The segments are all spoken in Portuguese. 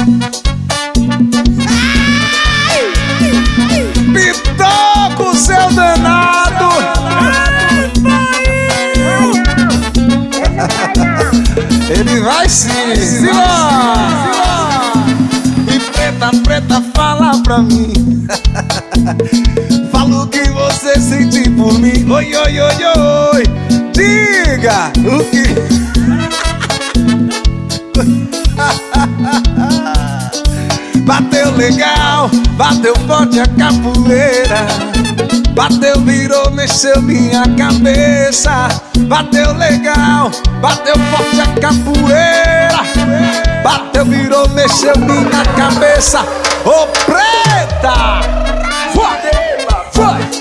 Pitoco, seu danado. Ele vai sim. E preta, preta, fala pra mim. Fala o que você sente por mim. Oi, oi, oi, oi. Diga o que. Bateu legal, bateu forte a capoeira. Bateu, virou, mexeu minha cabeça. Bateu legal, bateu forte a capoeira. Bateu, virou, mexeu minha cabeça. Ô preta! Foi!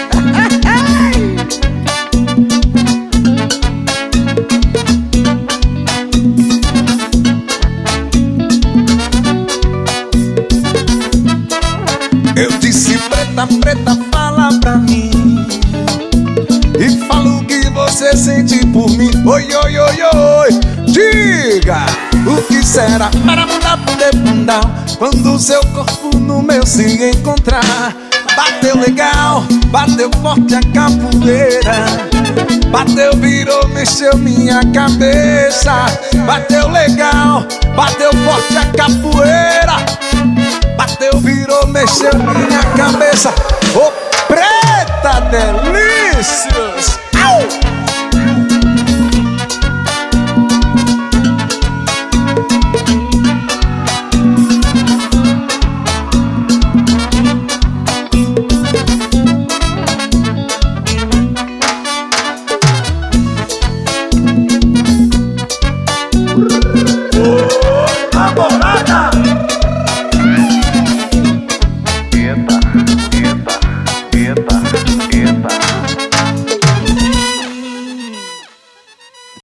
Eu disse preta, preta, fala pra mim. E fala o que você sente por mim. Oi, oi, oi, oi. Diga o que será para mudar, poder mudar quando seu corpo no meu se encontrar. Bateu legal, bateu forte a capoeira. Bateu, virou, mexeu minha cabeça. Bateu legal, bateu forte a capoeira. Bateu, virou, mexeu minha cabeça. Ô preta delícias! Au!